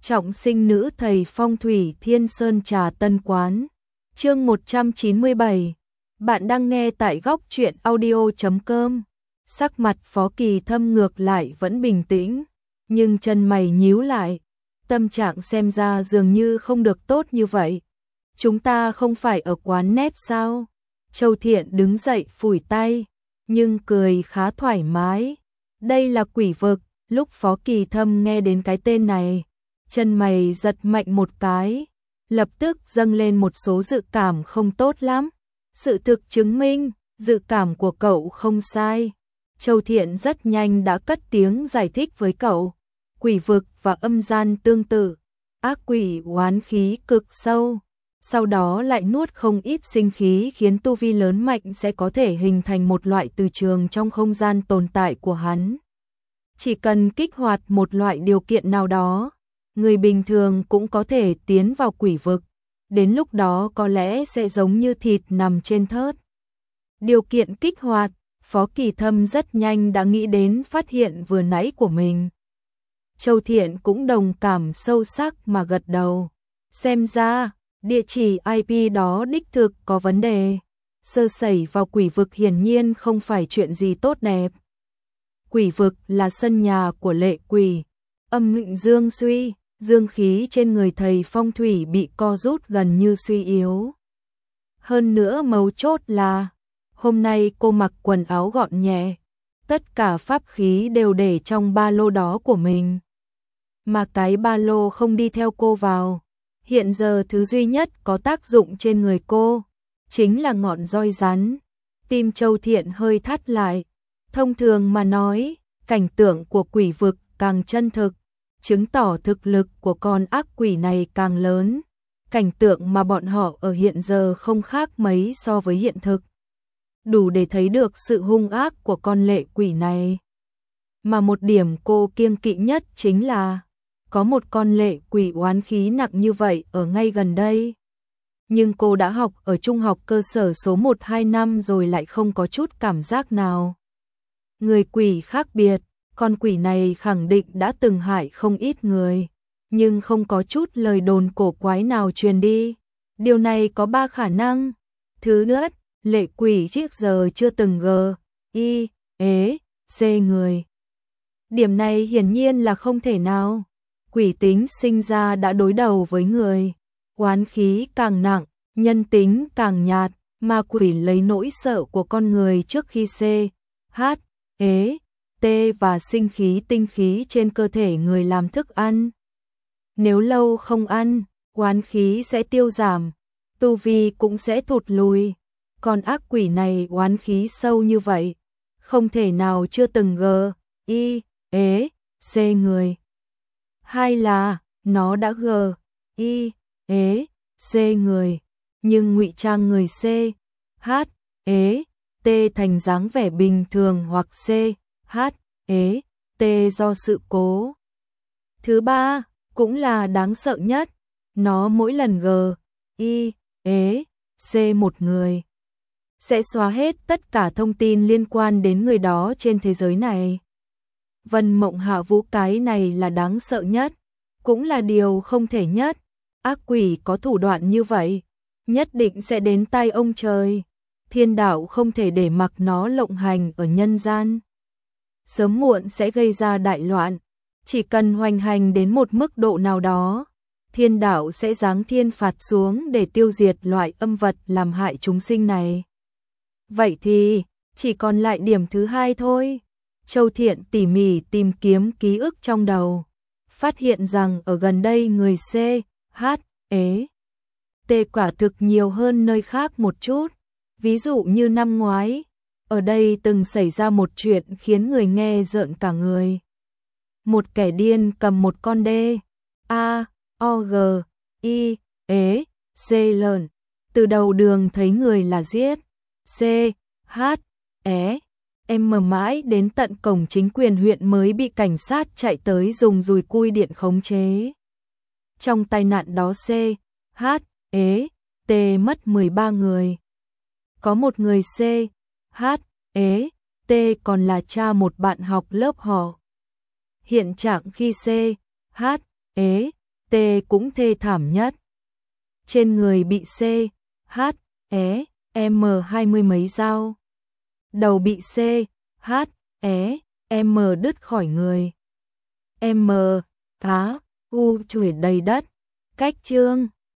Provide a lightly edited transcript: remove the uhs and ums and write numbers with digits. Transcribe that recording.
Trọng sinh nữ thầy phong thủy Thiên Sơn Trà Tân Quán. Chương 197. Bạn đang nghe tại góc truyện audio.com. Sắc mặt Phó Kỳ Thâm ngược lại vẫn bình tĩnh, nhưng chân mày nhíu lại, tâm trạng xem ra dường như không được tốt như vậy. Chúng ta không phải ở quán nét sao? Châu Thiện đứng dậy phủi tay, nhưng cười khá thoải mái. Đây là quỷ vực. Lúc Phó Kỳ Thâm nghe đến cái tên này, chân mày giật mạnh một cái, lập tức dâng lên một số dự cảm không tốt lắm. Sự thực chứng minh, dự cảm của cậu không sai. Châu Thiện rất nhanh đã cất tiếng giải thích với cậu. Quỷ vực và âm gian tương tự, ác quỷ oán khí cực sâu, sau đó lại nuốt không ít sinh khí khiến tu vi lớn mạnh sẽ có thể hình thành một loại từ trường trong không gian tồn tại của hắn. Chỉ cần kích hoạt một loại điều kiện nào đó, người bình thường cũng có thể tiến vào quỷ vực, đến lúc đó có lẽ sẽ giống như thịt nằm trên thớt. Điều kiện kích hoạt, Phó Kỳ Thâm rất nhanh đã nghĩ đến phát hiện vừa nãy của mình. Châu Thiện cũng đồng cảm sâu sắc mà gật đầu. Xem ra, địa chỉ IP đó đích thực có vấn đề. Sơ sẩy vào quỷ vực hiển nhiên không phải chuyện gì tốt đẹp. Quỷ vực là sân nhà của lệ quỷ, âm mệnh dương suy, dương khí trên người thầy phong thủy bị co rút gần như suy yếu. Hơn nữa mấu chốt là, hôm nay cô mặc quần áo gọn nhẹ, tất cả pháp khí đều để trong ba lô đó của mình. Mà cái ba lô không đi theo cô vào, hiện giờ thứ duy nhất có tác dụng trên người cô, chính là ngọn roi rắn. Tim Châu Thiện hơi thắt lại. Thông thường mà nói, cảnh tượng của quỷ vực càng chân thực, chứng tỏ thực lực của con ác quỷ này càng lớn. Cảnh tượng mà bọn họ ở hiện giờ không khác mấy so với hiện thực, đủ để thấy được sự hung ác của con lệ quỷ này. Mà một điểm cô kiêng kỵ nhất chính là có một con lệ quỷ oán khí nặng như vậy ở ngay gần đây. Nhưng cô đã học ở trung học cơ sở số 1-2 năm rồi lại không có chút cảm giác nào. Người quỷ khác biệt, con quỷ này khẳng định đã từng hại không ít người, nhưng không có chút lời đồn cổ quái nào truyền đi. Điều này có 3 khả năng. Thứ nhất, lệ quỷ trước giờ chưa từng c người. Điểm này hiển nhiên là không thể nào. Quỷ tính sinh ra đã đối đầu với người, oán khí càng nặng, nhân tính càng nhạt, mà quỷ lấy nỗi sợ của con người trước khi T và sinh khí tinh khí trên cơ thể người làm thức ăn. Nếu lâu không ăn, oán khí sẽ tiêu giảm, tu vi cũng sẽ thụt lùi. Còn ác quỷ này oán khí sâu như vậy, không thể nào chưa từng c người. Hai là, nó đã c người, nhưng ngụy trang người T thành dáng vẻ bình thường hoặc T do sự cố. Thứ ba, cũng là đáng sợ nhất, nó mỗi lần c một người, sẽ xóa hết tất cả thông tin liên quan đến người đó trên thế giới này. Vân Mộng Hạ Vũ, cái này là đáng sợ nhất, cũng là điều không thể nhất. Ác quỷ có thủ đoạn như vậy, nhất định sẽ đến tay ông trời. Thiên đạo không thể để mặc nó lộng hành ở nhân gian. Sớm muộn sẽ gây ra đại loạn. Chỉ cần hoành hành đến một mức độ nào đó, thiên đạo sẽ giáng thiên phạt xuống để tiêu diệt loại âm vật làm hại chúng sinh này. Vậy thì, chỉ còn lại điểm thứ hai thôi. Châu Thiện tỉ mỉ tìm kiếm ký ức trong đầu, phát hiện rằng ở gần đây người T quả thực nhiều hơn nơi khác một chút. Ví dụ như năm ngoái, ở đây từng xảy ra một chuyện khiến người nghe rợn cả người. Một kẻ điên cầm một con lợn, từ đầu đường thấy người là giết, em mãi đến tận cổng chính quyền huyện mới bị cảnh sát chạy tới dùng dùi cui điện khống chế. Trong tai nạn đó T mất 13 người. Có một người T còn là cha một bạn học lớp họ. Hiện trạng khi T cũng thê thảm nhất. Trên người bị C, H, E, M 20 mấy dao. Đầu bị C, H, E, M đứt khỏi người. M, Á, U chửi đầy đất. Cách chương